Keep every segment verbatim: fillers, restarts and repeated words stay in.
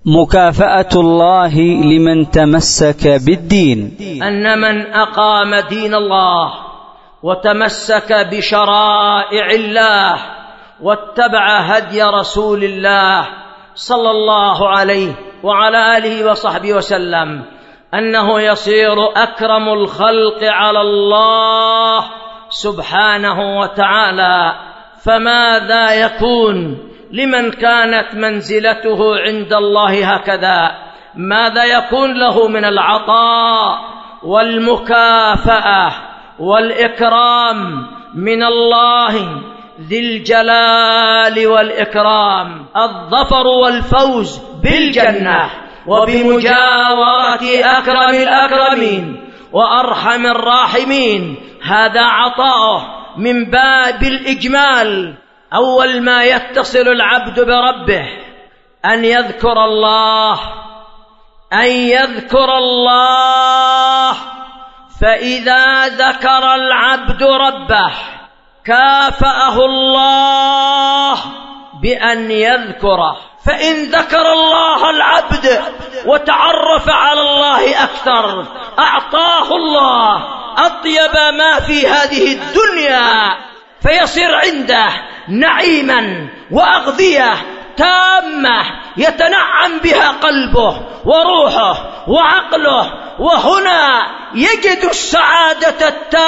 مكافأة الله لمن تمسك بالدين. أن من أقام دين الله وتمسك بشرائع الله واتبع هدي رسول الله صلى الله عليه وعلى آله وصحبه وسلم أنه يصير أكرم الخلق على الله سبحانه وتعالى. فماذا يكون لمن كانت منزلته عند الله هكذا؟ ماذا يكون له من العطاء والمكافأة والإكرام من الله ذي الجلال والإكرام؟ الظفر والفوز بالجنة وبمجاورة أكرم الأكرمين وأرحم الراحمين، هذا عطاؤه من باب الإجمال. أول ما يتصل العبد بربه أن يذكر الله، أن يذكر الله، فإذا ذكر العبد ربه كافأه الله بأن يذكره. فإن ذكر الله العبد وتعرف على الله أكثر أعطاه الله أطيب ما في هذه الدنيا، فيصير عنده نعيما وأغذية تامة يتنعم بها قلبه وروحه وعقله، وهنا يجد السعادة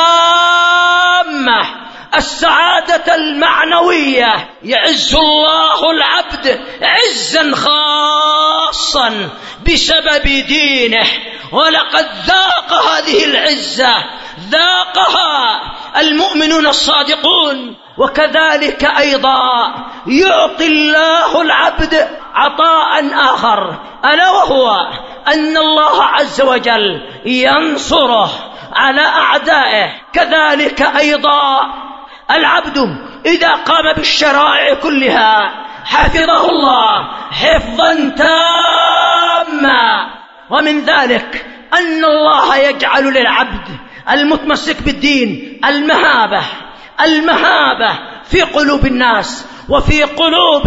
التامة، السعادة المعنوية. يعز الله العبد عزا خاصا بسبب دينه، ولقد ذاق هذه العزة، ذاقها المؤمنون الصادقون. وكذلك أيضا يعطي الله العبد عطاء آخر، ألا وهو أن الله عز وجل ينصره على أعدائه. كذلك أيضا العبد إذا قام بالشرائع كلها حفظه الله حفظا تاما. ومن ذلك أن الله يجعل للعبد المتمسك بالدين المهابة، المهابة في قلوب الناس وفي قلوب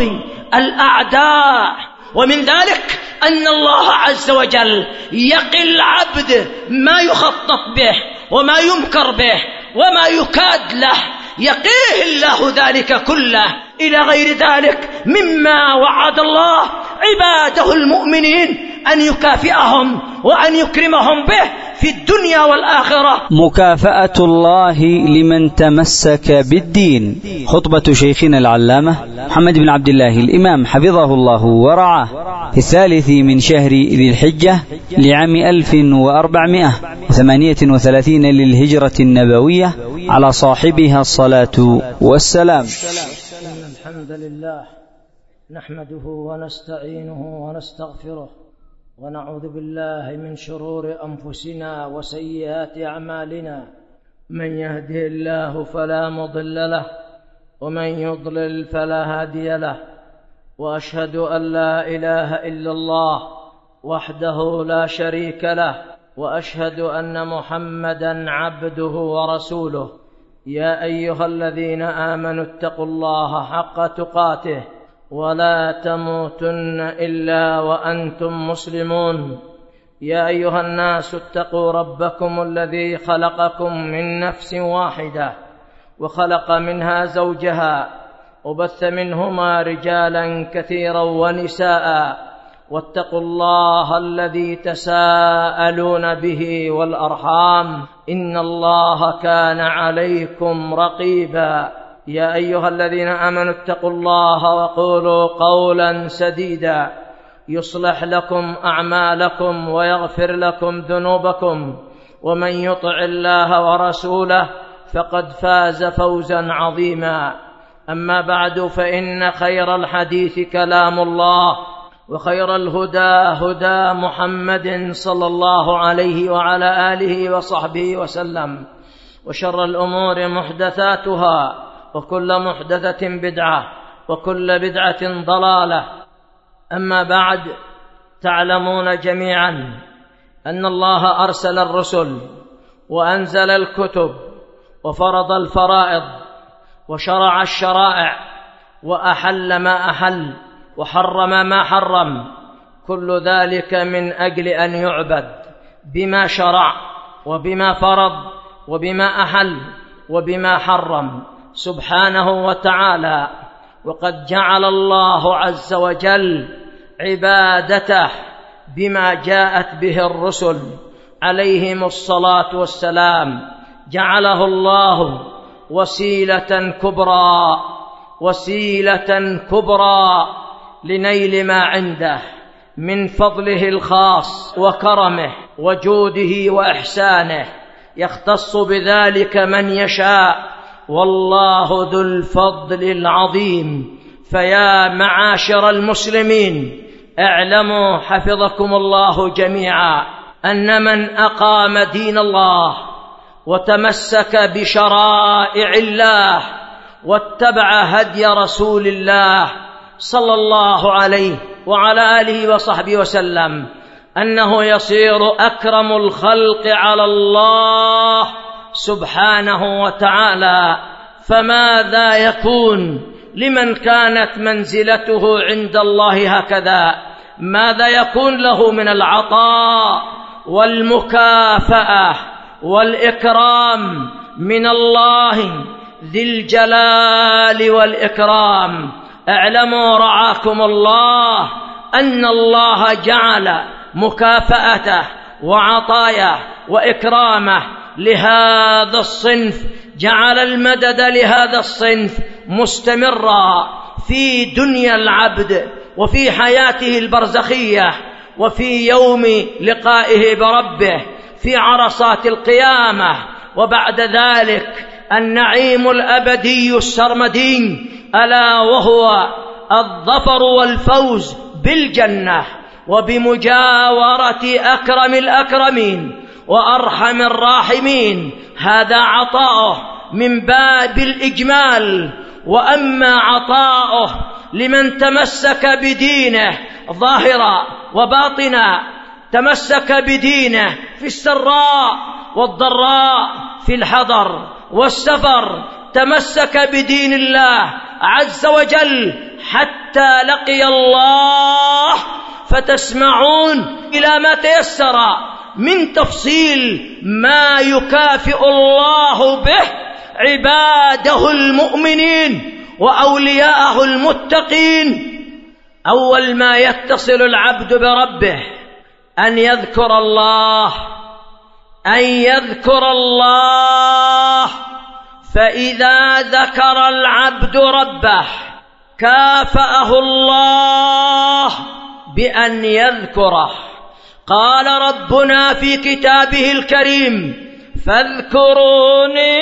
الأعداء. ومن ذلك أن الله عز وجل يقي العبد ما يخطط به وما يمكر به وما يكاد له، يقيه الله ذلك كله. إلى غير ذلك مما وعد الله عباده المؤمنين أن يكافئهم وأن يكرمهم به في الدنيا والآخرة. مكافأة الله لمن تمسك بالدين. خطبة شيخنا العلامة محمد بن عبد الله الإمام حفظه الله ورعاه في الثالث من شهر ذي الحجة لعام ألف وأربعمائة وثمانية وثلاثين للهجرة النبوية على صاحبها الصلاة والسلام. الحمد لله نحمده ونستعينه ونستغفره ونعوذ بالله من شرور أنفسنا وسيئات أعمالنا. من يهده الله فلا مضل له ومن يضلل فلا هادي له، وأشهد أن لا إله إلا الله وحده لا شريك له، وأشهد أن محمدا عبده ورسوله. يا أيها الذين آمنوا اتقوا الله حق تقاته ولا تموتن إلا وأنتم مسلمون. يا أيها الناس اتقوا ربكم الذي خلقكم من نفس واحدة وخلق منها زوجها وبث منهما رجالا كثيرا ونساء، واتقوا الله الذي تساءلون به والأرحام إن الله كان عليكم رقيبا. يا أيها الذين آمنوا اتقوا الله وقولوا قولا سديدا يصلح لكم أعمالكم ويغفر لكم ذنوبكم، ومن يطع الله ورسوله فقد فاز فوزا عظيما. أما بعد، فإن خير الحديث كلام الله، وخير الهدى هدى محمد صلى الله عليه وعلى آله وصحبه وسلم، وشر الأمور محدثاتها، وكل محدثة بدعة، وكل بدعة ضلالة. أما بعد، تعلمون جميعا أن الله أرسل الرسل وأنزل الكتب وفرض الفرائض وشرع الشرائع وأحل ما أحل وحرم ما حرم. كل ذلك من أجل أن يعبد بما شرع وبما فرض وبما أحل وبما حرم سبحانه وتعالى. وقد جعل الله عز وجل عبادته بما جاءت به الرسل عليهم الصلاة والسلام، جعله الله وسيلة كبرى وسيلة كبرى لنيل ما عنده من فضله الخاص وكرمه وجوده وإحسانه، يختص بذلك من يشاء، والله ذو الفضل العظيم. فيا معاشر المسلمين، اعلموا حفظكم الله جميعا أن من أقام دين الله وتمسك بشرائع الله واتبع هدي رسول الله صلى الله عليه وعلى آله وصحبه وسلم أنه يصير أكرم الخلق على الله سبحانه وتعالى. فماذا يكون لمن كانت منزلته عند الله هكذا؟ ماذا يكون له من العطاء والمكافأة والإكرام من الله ذي الجلال والإكرام؟ اعلموا رعاكم الله أن الله جعل مكافأته وعطاياه وإكرامه لهذا الصنف، جعل المدد لهذا الصنف مستمرا في دنيا العبد وفي حياته البرزخية وفي يوم لقائه بربه في عرصات القيامة، وبعد ذلك النعيم الأبدي السرمدي ألا وهو الظفر والفوز بالجنة وبمجاورة أكرم الأكرمين وأرحم الراحمين. هذا عطاؤه من باب الإجمال. وأما عطاؤه لمن تمسك بدينه ظاهرا وباطنا، تمسك بدينه في السراء والضراء، في الحضر والسفر، تمسك بدين الله عز وجل حتى لقي الله. فتسمعون إلى ما تيسر من تفصيل ما يكافئ الله به عباده المؤمنين وأولياءه المتقين. أول ما يتصل العبد بربه أن يذكر الله، أن يذكر الله. فإذا ذكر العبد ربه كافأه الله بأن يذكره. قال ربنا في كتابه الكريم: فاذكروني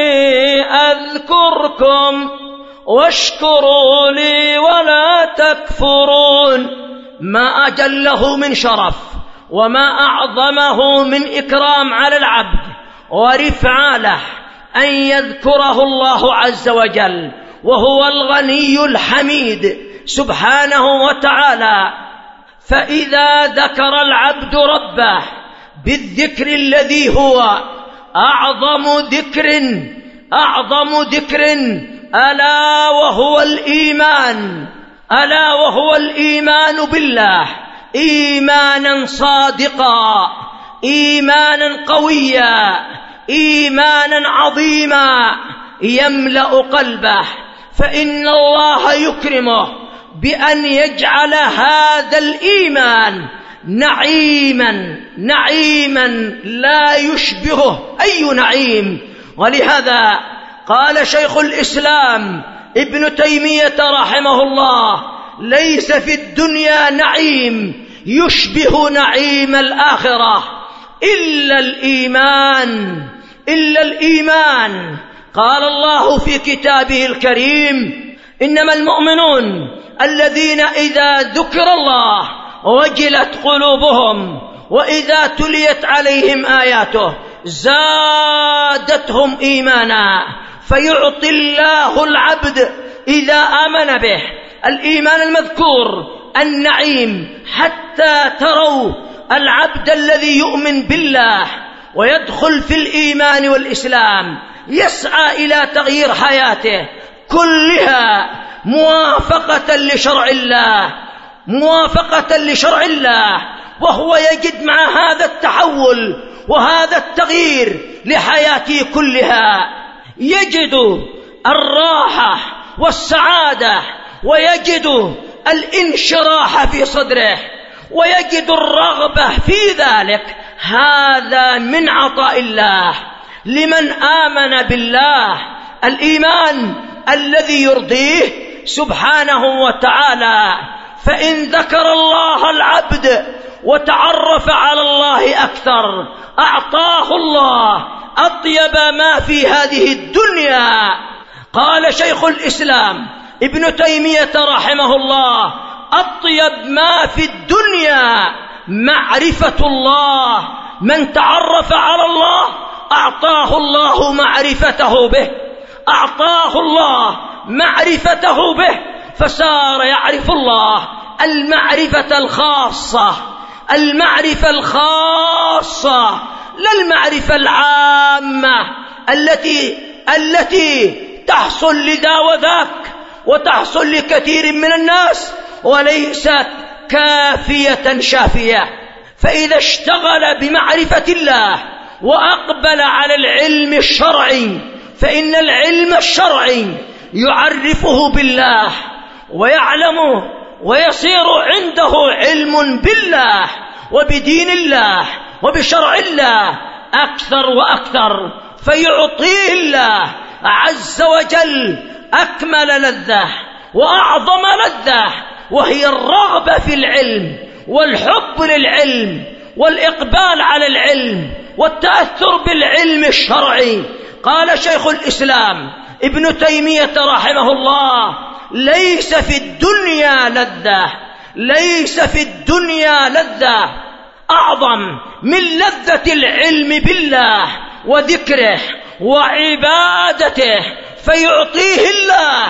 أذكركم واشكروا لي ولا تكفرون. ما أجله من شرف وما أعظمه من إكرام على العبد ورفعة له أن يذكره الله عز وجل، وهو الغني الحميد سبحانه وتعالى. فإذا ذكر العبد ربه بالذكر الذي هو أعظم ذكر أعظم ذكر ألا وهو الإيمان، ألا وهو الإيمان بالله إيمانا صادقا، إيمانا قويا، إيمانا عظيما يملأ قلبه. فإن الله يكرمه بأن يجعل هذا الإيمان نعيما نعيما لا يشبهه أي نعيم. ولهذا قال شيخ الإسلام ابن تيمية رحمه الله: ليس في الدنيا نعيم يشبه نعيم الآخرة إلا الإيمان، إلا الإيمان. قال الله في كتابه الكريم: إنما المؤمنون الذين إذا ذكر الله وجلت قلوبهم وإذا تليت عليهم آياته زادتهم إيمانا. فيعطي الله العبد إذا آمن به الإيمان المذكور النعيم، حتى تروا العبد الذي يؤمن بالله ويدخل في الإيمان والإسلام يسعى إلى تغيير حياته كلها موافقة لشرع الله موافقة لشرع الله، وهو يجد مع هذا التحول وهذا التغيير لحياته كلها يجد الراحة والسعادة، ويجد الانشراح في صدره، ويجد الرغبة في ذلك. هذا من عطاء الله لمن آمن بالله الإيمان الذي يرضيه سبحانه وتعالى. فإن ذكر الله العبد وتعرف على الله أكثر أعطاه الله أطيب ما في هذه الدنيا. قال شيخ الإسلام ابن تيمية رحمه الله: أطيب ما في الدنيا معرفة الله. من تعرف على الله أعطاه الله معرفته به، أعطاه الله معرفته به، فصار يعرف الله المعرفة الخاصة، المعرفة الخاصة، لا المعرفة العامة التي التي تحصل لذا وذاك وتحصل لكثير من الناس وليست كافية شافية. فإذا اشتغل بمعرفة الله وأقبل على العلم الشرعي، فإن العلم الشرعي يعرفه بالله ويعلمه، ويصير عنده علم بالله وبدين الله وبشرع الله أكثر وأكثر، فيعطيه الله عز وجل أكمل لذة وأعظم لذة، وهي الرغبة في العلم والحب للعلم والإقبال على العلم والتأثر بالعلم الشرعي. قال شيخ الإسلام ابن تيمية رحمه الله: ليس في الدنيا لذة، ليس في الدنيا لذة أعظم من لذة العلم بالله وذكره وعبادته، فيعطيه الله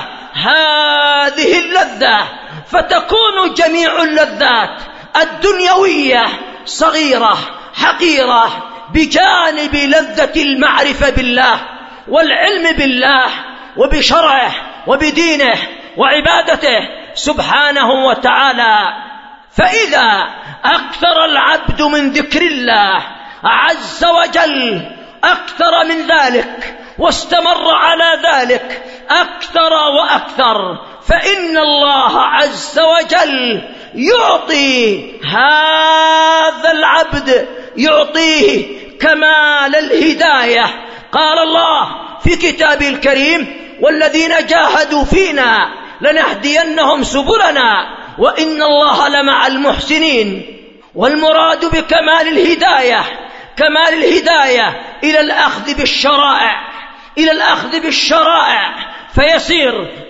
هذه اللذة، فتكون جميع اللذات الدنيوية صغيرة حقيرة بجانب لذة المعرفة بالله والعلم بالله وبشرعه وبدينه وعبادته سبحانه وتعالى. فإذا أكثر العبد من ذكر الله عز وجل أكثر من ذلك واستمر على ذلك أكثر وأكثر، فإن الله عز وجل يعطي هذا العبد، يعطيه كمال الهداية. قال الله في كتابه الكريم: والذين جاهدوا فينا لنهدينهم سبلنا وإن الله لمع المحسنين. والمراد بكمال الهداية كمال الهداية إلى الأخذ بالشرائع، إلى الأخذ بالشرائع، فيصير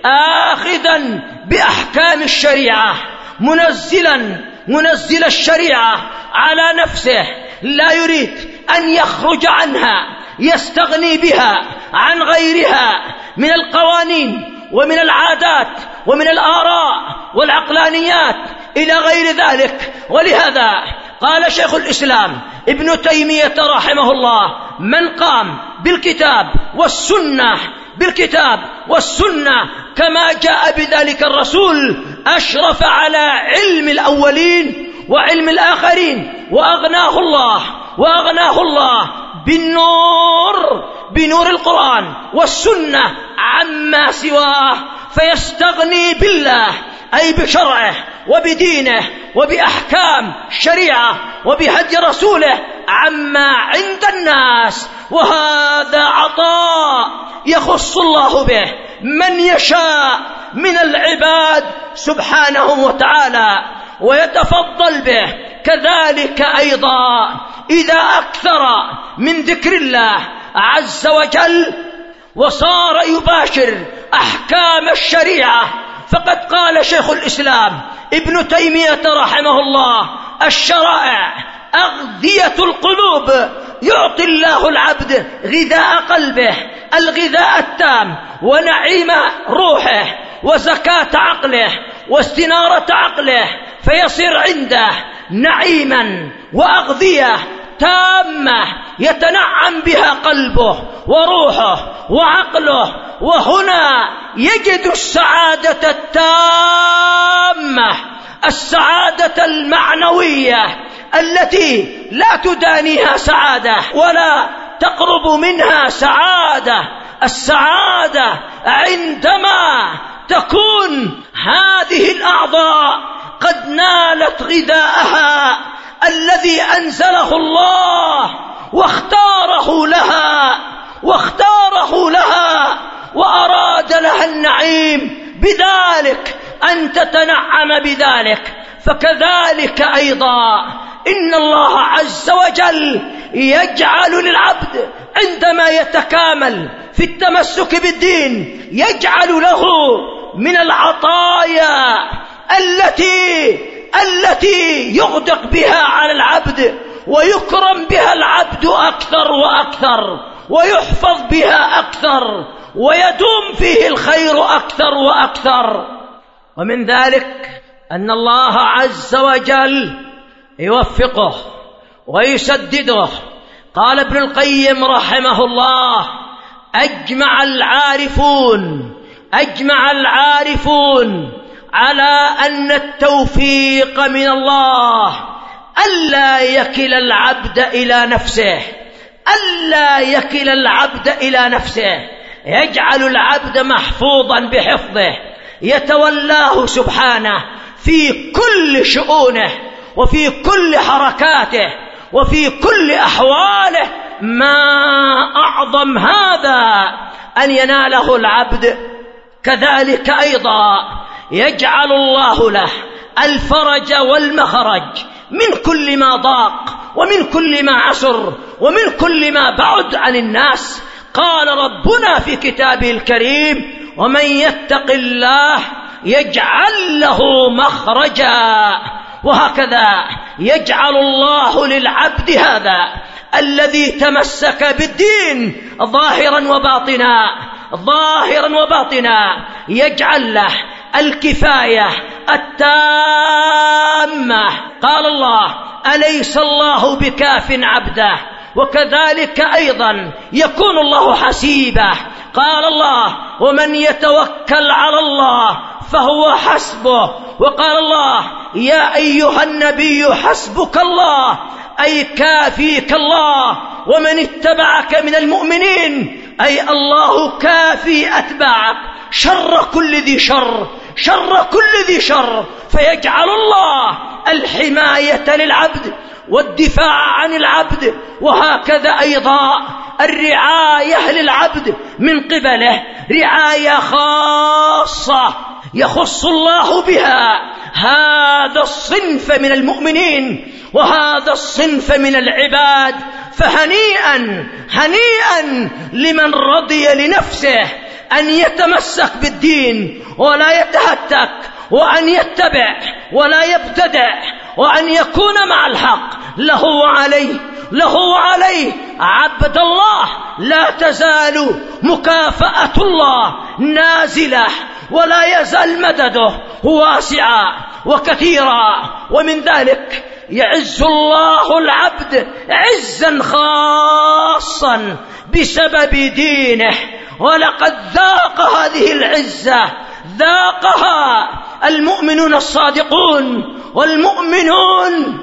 آخذا بأحكام الشريعة، منزلا منزل الشريعة على نفسه، لا يريد أن يخرج عنها، يستغني بها عن غيرها من القوانين ومن العادات ومن الآراء والعقلانيات إلى غير ذلك. ولهذا قال شيخ الإسلام ابن تيمية رحمه الله: من قام بالكتاب والسنة بالكتاب والسنة كما جاء بذلك الرسول أشرف على علم الأولين وعلم الآخرين، وأغناه الله وأغناه الله بالنور بنور القرآن والسنة عما سواه، فيستغني بالله أي بشرعه وبدينه وبأحكام شريعة وبهدي رسوله عما عند الناس. وهذا عطاء يخص الله به من يشاء من العباد سبحانه وتعالى ويتفضل به. كذلك أيضا إذا أكثر من ذكر الله عز وجل وصار يباشر أحكام الشريعة، فقد قال شيخ الإسلام ابن تيمية رحمه الله: الشرائع أغذية القلوب، يعطي الله العبد غذاء قلبه، الغذاء التام، ونعيم روحه، وزكاة عقله، واستنارة عقله، فيصير عنده نعيما وأغذية تامة يتنعم بها قلبه وروحه وعقله، وهنا يجد السعادة التامة السعادة المعنوية التي لا تدانيها سعادة ولا تقرب منها سعادة. السعادة عندما تكون هذه الأعضاء قد نالت غذاءها الذي أنزله الله واختاره لها واختاره لها وأراد لها النعيم بذلك أن تتنعم بذلك. فكذلك أيضا إن الله عز وجل يجعل للعبد عندما يتكامل في التمسك بالدين يجعل له من العطايا التي التي يغدق بها على العبد ويكرم بها العبد أكثر وأكثر ويحفظ بها أكثر ويدوم فيه الخير أكثر وأكثر. ومن ذلك أن الله عز وجل يوفقه ويسدده. قال ابن القيم رحمه الله: أجمع العارفون أجمع العارفون على أن التوفيق من الله ألا يكل العبد إلى نفسه ألا يكل العبد إلى نفسه يجعل العبد محفوظا بحفظه يتولاه سبحانه في كل شؤونه وفي كل حركاته وفي كل أحواله. ما أعظم هذا أن يناله العبد. كذلك أيضا يجعل الله له الفرج والمخرج من كل ما ضاق ومن كل ما عسر ومن كل ما بعد عن الناس. قال ربنا في كتابه الكريم: ومن يتق الله يجعل له مخرجا. وهكذا يجعل الله للعبد هذا الذي تمسك بالدين ظاهرا وباطنا ظاهرا وباطنا يجعل له الكفاية التامة. قال الله: أليس الله بكاف عبده؟ وكذلك أيضا يكون الله حسيبه. قال الله: ومن يتوكل على الله فهو حسبه. وقال الله: يا أيها النبي حسبك الله، أي كافيك الله ومن اتبعك من المؤمنين، أي الله كافي أتباعك شر كل ذي شر شر كل ذي شر. فيجعل الله الحماية للعبد والدفاع عن العبد، وهكذا أيضا الرعاية للعبد من قبله رعاية خاصة يخص الله بها هذا الصنف من المؤمنين وهذا الصنف من العباد. فهنيئا هنيئا لمن رضي لنفسه أن يتمسك بالدين ولا يتهتك، وأن يتبع ولا يبتدع، وأن يكون مع الحق. له وعليه له وعليه عبد الله لا تزال مكافأة الله نازلة ولا يزال مدده واسعا وكثيرا. ومن ذلك يعز الله العبد عزا خاصا بسبب دينه، ولقد ذاق هذه العزة ذاقها المؤمنون الصادقون والمؤمنون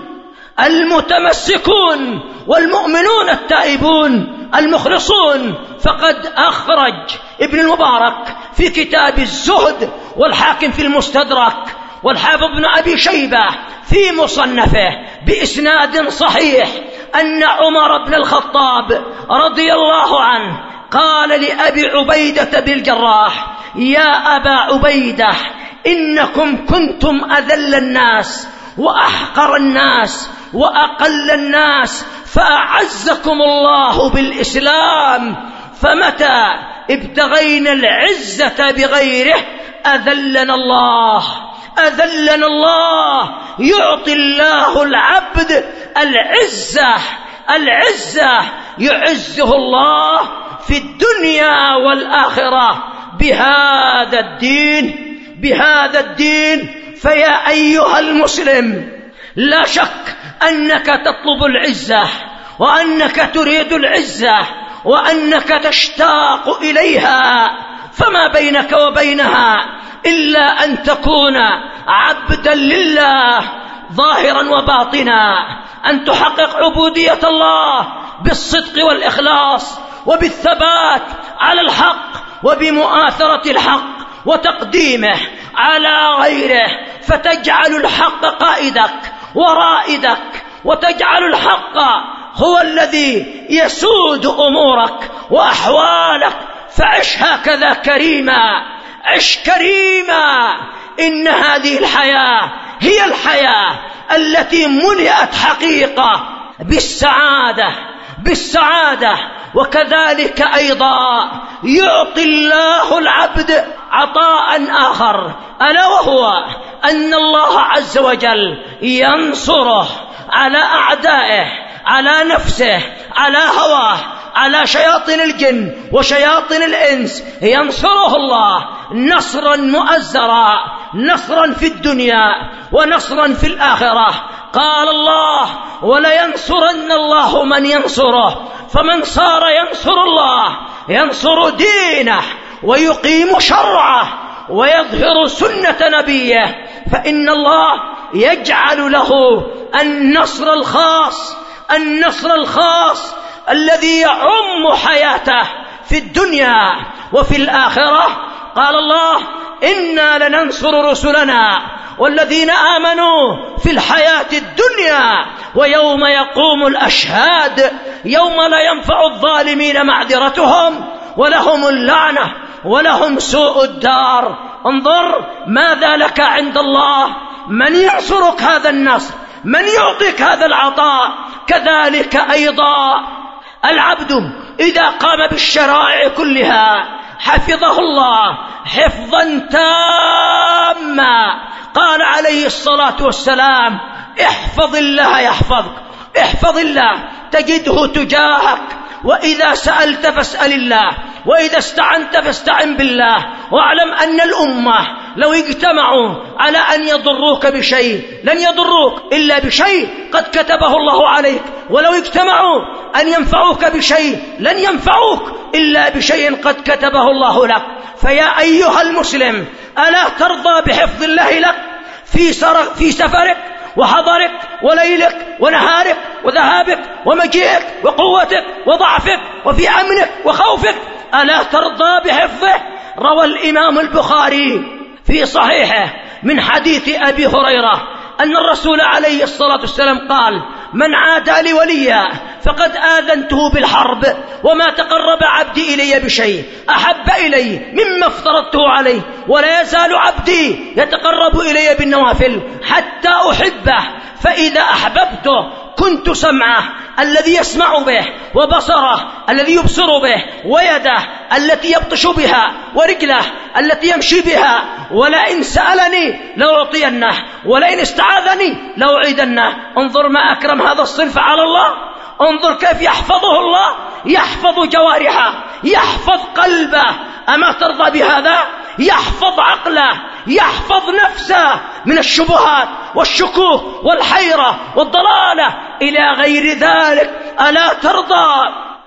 المتمسكون والمؤمنون التائبون المخلصون. فقد أخرج ابن المبارك في كتاب الزهد، والحاكم في المستدرك، والحافظ ابن أبي شيبة في مصنفه بإسناد صحيح أن عمر بن الخطاب رضي الله عنه قال لأبي عبيدة بن الجراح: يا أبا عبيدة، إنكم كنتم أذل الناس وأحقر الناس وأقل الناس، فأعزكم الله بالإسلام، فمتى ابتغينا العزة بغيره أذلنا الله أذلنا الله. يعطي الله العبد العزة العزة يعزه الله في الدنيا والآخرة بهذا الدين بهذا الدين. فيا أيها المسلم، لا شك أنك تطلب العزة وأنك تريد العزة وأنك تشتاق إليها، فما بينك وبينها إلا أن تكون عبدا لله ظاهرا وباطنا، أن تحقق عبودية الله بالصدق والإخلاص وبالثبات على الحق وبمؤاثرة الحق وتقديمه على غيره، فتجعل الحق قائدك ورائدك، وتجعل الحق هو الذي يسود أمورك وأحوالك. فعش هكذا كريما، عش كريما. إن هذه الحياة هي الحياة التي ملئت حقيقة بالسعادة بالسعادة وكذلك أيضا يعطي الله العبد عطاء آخر، ألا وهو أن الله عز وجل ينصره على أعدائه، على نفسه، على هواه، على شياطين الجن وشياطين الإنس. ينصره الله نصرا مؤزرا، نصرا في الدنيا ونصرا في الآخرة. قال الله: ولينصرن الله من ينصره. فمن صار ينصر الله ينصر دينه ويقيم شرعه ويظهر سنة نبيه، فإن الله يجعل له النصر الخاص، النصر الخاص الذي يعم حياته في الدنيا وفي الآخرة. قال الله: إنا لننصر رسلنا والذين آمنوا في الحياة الدنيا ويوم يقوم الأشهاد، يوم لا ينفع الظالمين معذرتهم ولهم اللعنة ولهم سوء الدار. انظر ماذا لك عند الله، من ينصرك هذا النصر، من يعطيك هذا العطاء. كذلك أيضا العبد إذا قام بالشرائع كلها حفظه الله حفظا تاما. قال عليه الصلاة والسلام: احفظ الله يحفظك، احفظ الله تجده تجاهك، وإذا سألت فاسأل الله، وإذا استعنت فاستعن بالله. واعلم أن الأمة لو اجتمعوا على أن يضروك بشيء لن يضروك إلا بشيء قد كتبه الله عليك، ولو اجتمعوا أن ينفعوك بشيء لن ينفعوك إلا بشيء قد كتبه الله لك. فيا أيها المسلم، ألا ترضى بحفظ الله لك في, في سفرك وحضرك وليلك ونهارك وذهابك ومجيئك وقوتك وضعفك وفي أمنك وخوفك؟ ألا ترضى بحفظه؟ روى الإمام البخاري في صحيحه من حديث أبي هريرة أن الرسول عليه الصلاة والسلام قال: من عادى لي وليا فقد آذنته بالحرب، وما تقرب عبدي إلي بشيء أحب إلي مما افترضته عليه، ولا يزال عبدي يتقرب إلي بالنوافل حتى أحبه، فإذا أحببته كنت سمعه الذي يسمع به، وبصره الذي يبصر به، ويده التي يبطش بها، ورجله التي يمشي بها. ولئن سألني لأعطينه، ولئن استعاذني لأعيدنه. انظر ما أكرم هذا الصنف على الله، انظر كيف يحفظه الله، يحفظ جوارحه، يحفظ قلبه. أما ترضى بهذا؟ يحفظ عقله، يحفظ نفسه من الشبهات والشكوك والحيرة والضلالة إلى غير ذلك. ألا ترضى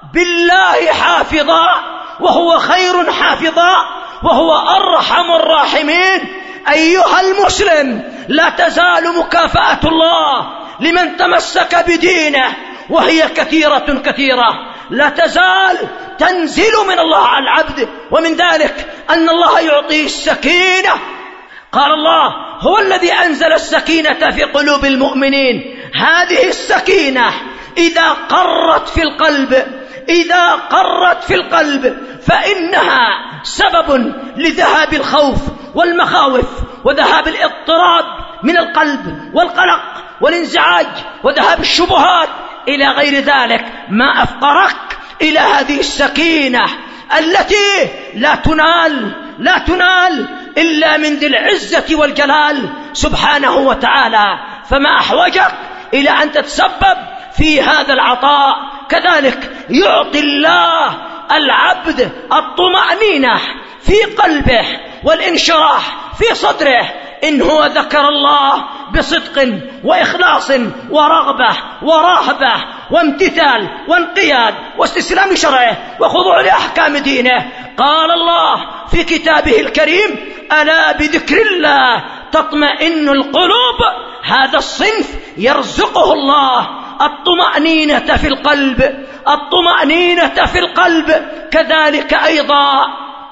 بالله حافظا وهو خير حافظا وهو أرحم الراحمين؟ أيها المسلم، لا تزال مكافأة الله لمن تمسك بدينه، وهي كثيرة كثيرة، لا تزال تنزل من الله على العبد. ومن ذلك أن الله يعطيه السكينة. قال الله: هو الذي أنزل السكينة في قلوب المؤمنين. هذه السكينة إذا قرت في القلب إذا قرت في القلب فإنها سبب لذهاب الخوف والمخاوف وذهاب الاضطراب من القلب والقلق والانزعاج وذهاب الشبهات إلى غير ذلك. ما أفقرك إلى هذه السكينة التي لا تنال لا تنال إلا من ذي العزة والجلال سبحانه وتعالى. فما أحوجك إلى أن تتسبب في هذا العطاء. كذلك يعطي الله العبد الطمأنينة في قلبه والانشراح في صدره إن هو ذكر الله بصدق وإخلاص ورغبة ورهبة وامتثال وانقياد واستسلام لشرعه وخضوع لأحكام دينه. قال الله: في كتابه الكريم: ألا بذكر الله تطمئن القلوب. هذا الصنف يرزقه الله الطمأنينة في القلب، الطمأنينة في القلب. كذلك أيضا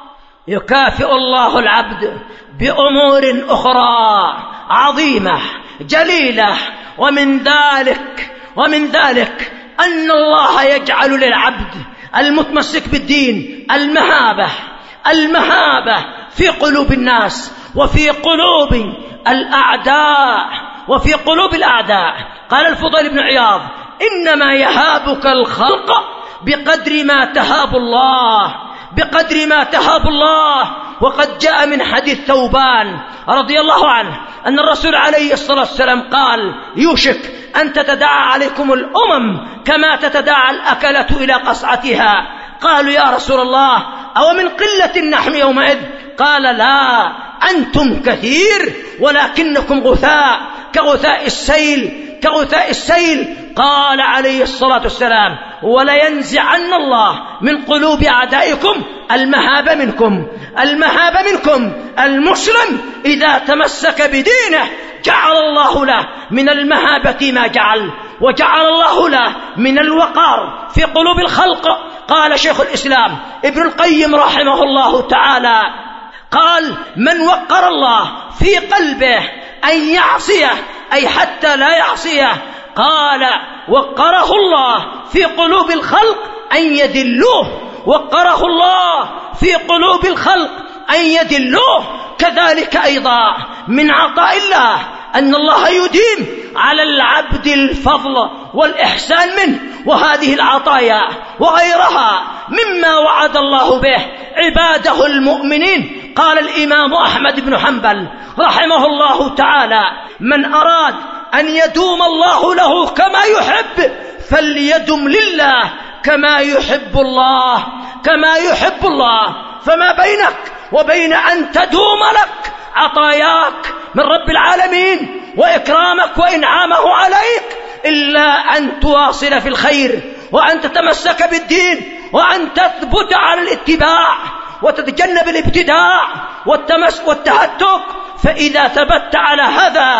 يكافئ الله العبد بأمور أخرى عظيمة جليلة، ومن ذلك ومن ذلك أن الله يجعل للعبد المتمسك بالدين المهابة المهابة في قلوب الناس وفي قلوب الأعداء وفي قلوب الأعداء. قال الفضيل بن عياض: إنما يهابك الخلق بقدر ما تهاب الله، بقدر ما تهاب الله. وقد جاء من حديث ثوبان رضي الله عنه أن الرسول عليه الصلاة والسلام قال: يوشك أن تتداعى عليكم الأمم كما تتداعى الأكلة إلى قصعتها. قالوا: يا رسول الله، أو من قلة نحن يومئذ؟ قال: لا، أنتم كثير ولكنكم غثاء كغثاء السيل كغثاء السيل. قال عليه الصلاة والسلام: ولينزعن الله من قلوب أعدائكم المهابة منكم المهابة منكم. المسلم إذا تمسك بدينه جعل الله له من المهابة ما جعل، وجعل الله له من الوقار في قلوب الخلق. قال شيخ الإسلام ابن القيم رحمه الله تعالى، قال: من وقر الله في قلبه أن يعصيه، أي حتى لا يعصيه، قال: وقره الله في قلوب الخلق أن يذلوه، وقره الله في قلوب الخلق أن يذلوه. كذلك أيضا من عطاء الله أن الله يديم على العبد الفضل والإحسان منه، وهذه العطايا وغيرها مما وعد الله به عباده المؤمنين. قال الإمام أحمد بن حنبل رحمه الله تعالى: من أراد أن يدوم الله له كما يحب فليدم لله كما يحب الله كما يحب الله. فما بينك وبين أن تدوم لك عطاياك من رب العالمين وإكرامك وإنعامه عليك إلا أن تواصل في الخير، وأن تتمسك بالدين، وأن تثبت على الاتباع وتتجنب الابتداع والتمس والتهتك. فإذا ثبت على هذا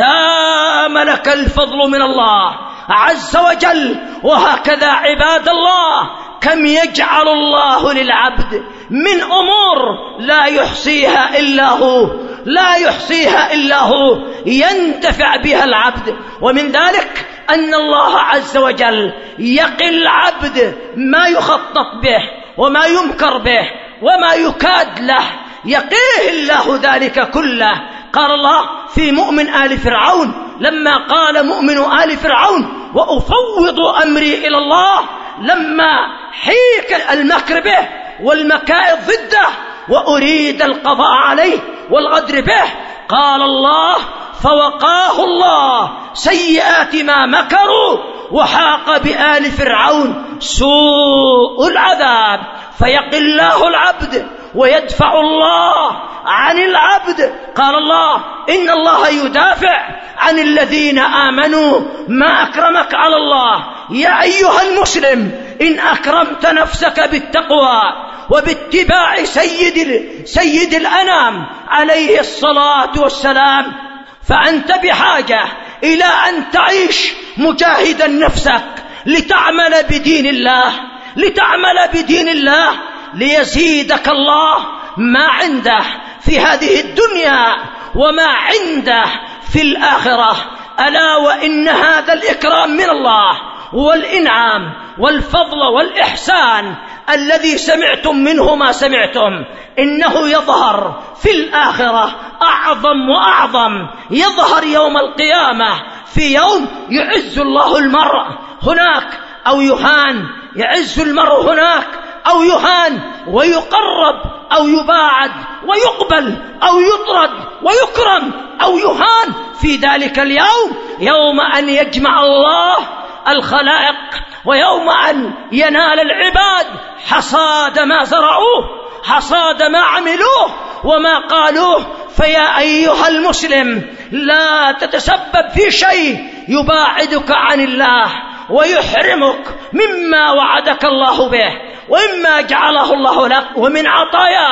دام لك الفضل من الله عز وجل. وهكذا عباد الله كم يجعل الله للعبد من أمور لا يحصيها إلا هو لا يحصيها إلا هو ينتفع بها العبد. ومن ذلك أن الله عز وجل يقي العبد ما يخطط به وما يمكر به وما يكاد له، يقيه الله ذلك كله. قال الله في مؤمن آل فرعون لما قال مؤمن آل فرعون: وأفوض أمري إلى الله، لما حيك المكر به والمكائد ضده وأريد القضاء عليه والغدر به، قال الله: فوقاه الله سيئات ما مكروا وحاق بآل فرعون سوء العذاب. فيقي الله العبد ويدفع الله عن العبد. قال الله: إن الله يدافع عن الذين آمنوا. ما أكرمك على الله يا أيها المسلم إن أكرمت نفسك بالتقوى وباتباع سيد, سيد الأنام عليه الصلاة والسلام، فأنت بحاجة إلى أن تعيش مجاهدا نفسك لتعمل بدين الله لتعمل بدين الله ليزيدك الله ما عنده في هذه الدنيا وما عنده في الآخرة. ألا وإن هذا الإكرام من الله والإنعام والفضل والإحسان الذي سمعتم منه ما سمعتم إنه يظهر في الآخرة أعظم وأعظم. يظهر يوم القيامة في يوم يعز الله المرء هناك أو يهان، يعز المرء هناك أو يهان، ويقرب أو يباعد، ويقبل أو يطرد، ويكرم أو يهان في ذلك اليوم، يوم أن يجمع الله الخلائق، ويوم أن ينال العباد حصاد ما زرعوه، حصاد ما عملوه وما قالوه. فيا أيها المسلم لا تتسبب في شيء يباعدك عن الله ويحرمك مما وعدك الله به وإما جعله الله لك. ومن عطاياه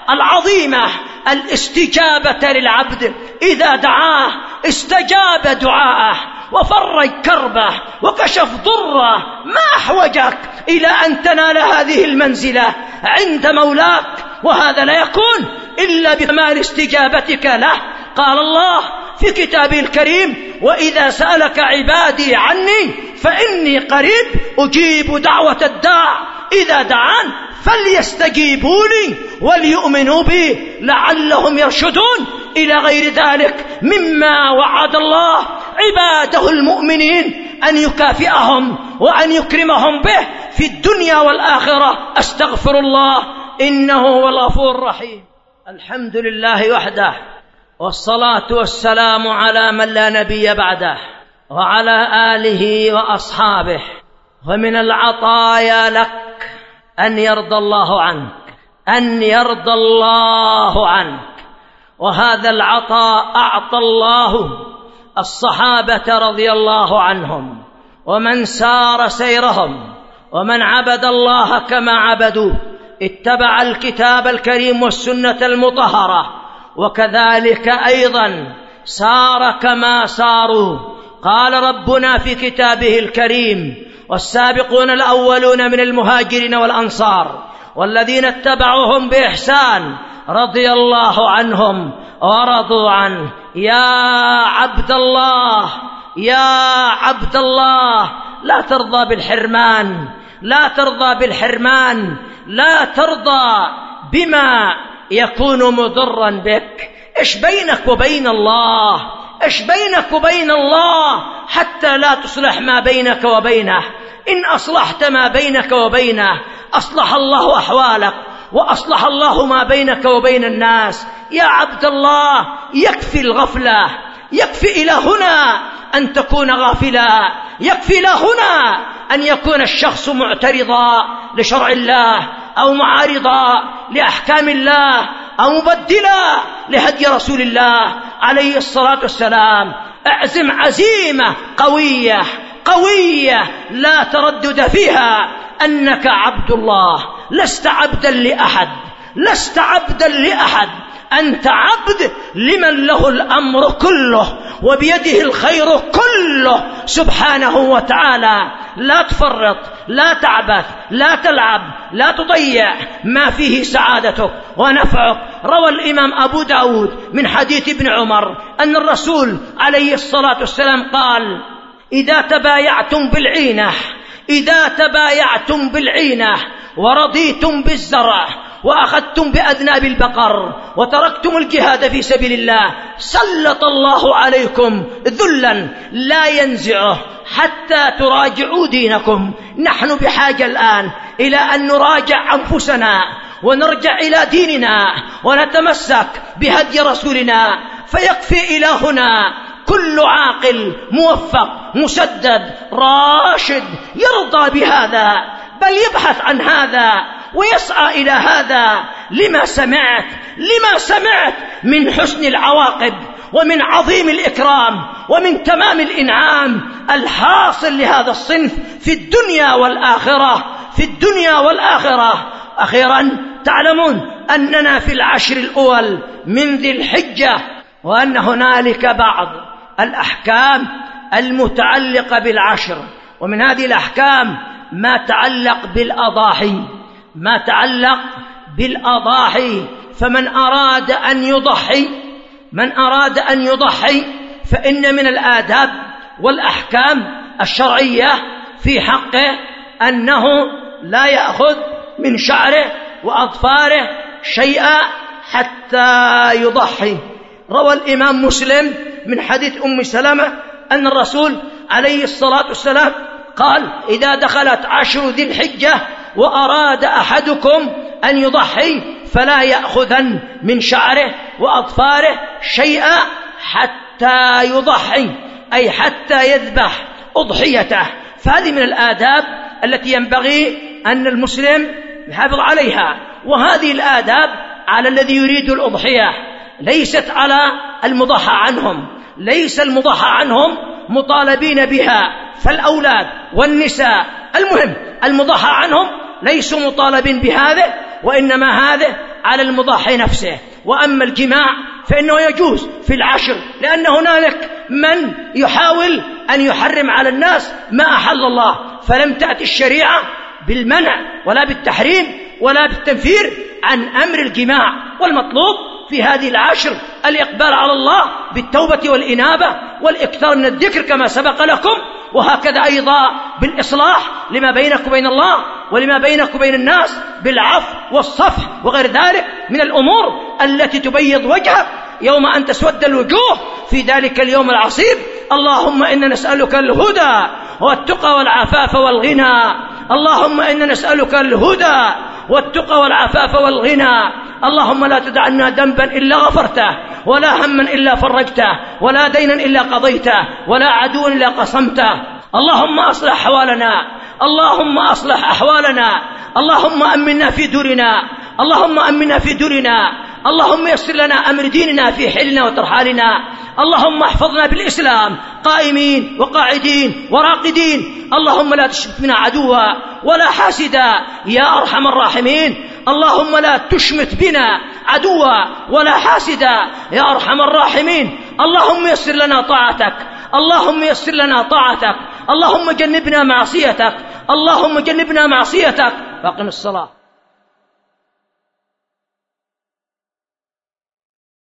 العظيمة الاستجابة للعبد إذا دعاه استجاب دعاءه وفرج كربه وكشف ضره. ما أحوجك إلى أن تنال هذه المنزلة عند مولاك، وهذا لا يكون إلا بكمال استجابتك له. قال الله في كتابه الكريم: وإذا سألك عبادي عني فإني قريب أجيب دعوة الداع إذا دعان فليستجيبوا لي وليؤمنوا بي لعلهم يرشدون، إلى غير ذلك مما وعد الله عباده المؤمنين أن يكافئهم وأن يكرمهم به في الدنيا والآخرة. أستغفر الله إنه هو الغفور الرحيم. الحمد لله وحده، والصلاة والسلام على من لا نبي بعده وعلى آله وأصحابه. ومن العطايا لك أن يرضى الله عنك، أن يرضى الله عنك. وهذا العطاء أعطى الله الصحابة رضي الله عنهم، ومن سار سيرهم، ومن عبد الله كما عبدوا، اتبع الكتاب الكريم والسنة المطهرة، وكذلك أيضا سار كما ساروا. قال ربنا في كتابه الكريم: والسابقون الأولون من المهاجرين والأنصار والذين اتبعوهم بإحسان رضي الله عنهم ورضوا عنه. يا عبد الله، يا عبد الله، لا ترضى بالحرمان، لا ترضى بالحرمان، لا ترضى بما يكون مضرا بك. إيش بينك وبين الله؟ إيش بينك وبين الله حتى لا تصلح ما بينك وبينه؟ إن أصلحت ما بينك وبينه أصلح الله أحوالك، وأصلح الله ما بينك وبين الناس. يا عبد الله، يكفي الغفلة، يكفي إلى هنا أن تكون غافلا، يكفي إلى هنا أن يكون الشخص معترضا لشرع الله أو معارضا لأحكام الله أو مبدلا لهدي رسول الله عليه الصلاة والسلام. اعزم عزيمة قوية قوية لا تردد فيها أنك عبد الله، لست عبدا لأحد، لست عبدا لأحد، أنت عبد لمن له الأمر كله وبيده الخير كله سبحانه وتعالى. لا تفرط، لا تعبث، لا تلعب، لا تضيع ما فيه سعادتك ونفعك. روى الإمام أبو داود من حديث ابن عمر أن الرسول عليه الصلاة والسلام قال: إذا تبايعتم بالعينة، إذا تبايعتم بالعينة ورضيتم بالزرع وأخذتم بأذناب البقر وتركتم الجهاد في سبيل الله سلط الله عليكم ذلا لا ينزعه حتى تراجعوا دينكم. نحن بحاجة الآن إلى أن نراجع أنفسنا ونرجع إلى ديننا ونتمسك بهدي رسولنا. فيكفي إلى هنا كل عاقل موفق مسدد راشد يرضى بهذا، بل يبحث عن هذا ويسعى إلى هذا. لما سمعت لما سمعت من حسن العواقب ومن عظيم الإكرام ومن تمام الإنعام الحاصل لهذا الصنف في الدنيا والآخرة، في الدنيا والآخرة. أخيرا، تعلمون أننا في العشر الأول من ذي الحجة، وأن هنالك بعض الأحكام المتعلقة بالعشر، ومن هذه الأحكام ما تعلق بالأضاحي، ما تعلق بالأضاحي. فمن أراد أن يضحي من أراد أن يضحي فإن من الآداب والأحكام الشرعية في حقه أنه لا يأخذ من شعره وأظفاره شيئا حتى يضحي. روى الإمام مسلم من حديث أم سلمة أن الرسول عليه الصلاة والسلام قال: إذا دخلت عشر ذي الحجة وأراد أحدكم أن يضحي فلا يأخذن من شعره وأظفاره شيئا حتى يضحي، أي حتى يذبح أضحيته. فهذه من الآداب التي ينبغي أن المسلم يحافظ عليها، وهذه الآداب على الذي يريد الأضحية، ليست على المضحى عنهم. ليس المضحى عنهم مطالبين بها، فالأولاد والنساء المهم المضحى عنهم ليسوا مطالبين بهذا، وإنما هذا على المضحي نفسه. وأما الجماع فإنه يجوز في العشر، لأن هنالك من يحاول أن يحرم على الناس ما أحل الله، فلم تأتي الشريعة بالمنع ولا بالتحريم ولا بالتنفير عن أمر الجماع. والمطلوب في هذه العشر الإقبال على الله بالتوبة والإنابة والإكثار من الذكر كما سبق لكم، وهكذا أيضا بالإصلاح لما بينك وبين الله ولما بينك وبين الناس بالعفو والصفح وغير ذلك من الأمور التي تبيض وجهك يوم أن تسود الوجوه في ذلك اليوم العصيب. اللهم إنا نسألك الهدى والتقى والعفاف والغنى، اللهم إنا نسألك الهدى والتقى والعفاف والغنى. اللهم لا تدع لنا ذنبا إلا غفرته، ولا هما إلا فرجته، ولا دينا إلا قضيته، ولا عدوا إلا قصمته. اللهم أصلح أحوالنا، اللهم أصلح أحوالنا، اللهم أمنا في دورنا، اللهم أمنا في دورنا، اللهم يسر لنا أمر ديننا في حلنا وترحالنا. اللهم احفظنا بالإسلام قائمين وقاعدين وراقدين. اللهم لا تشمت بنا عدوا ولا حاسدا يا أرحم الراحمين. اللهم لا تشمت بنا عدوا ولا حاسدا يا أرحم الراحمين. اللهم يسر لنا طاعتك، اللهم يسر لنا طاعتك، اللهم جنبنا معصيتك، اللهم جنبنا معصيتك. فاقم الصلاة.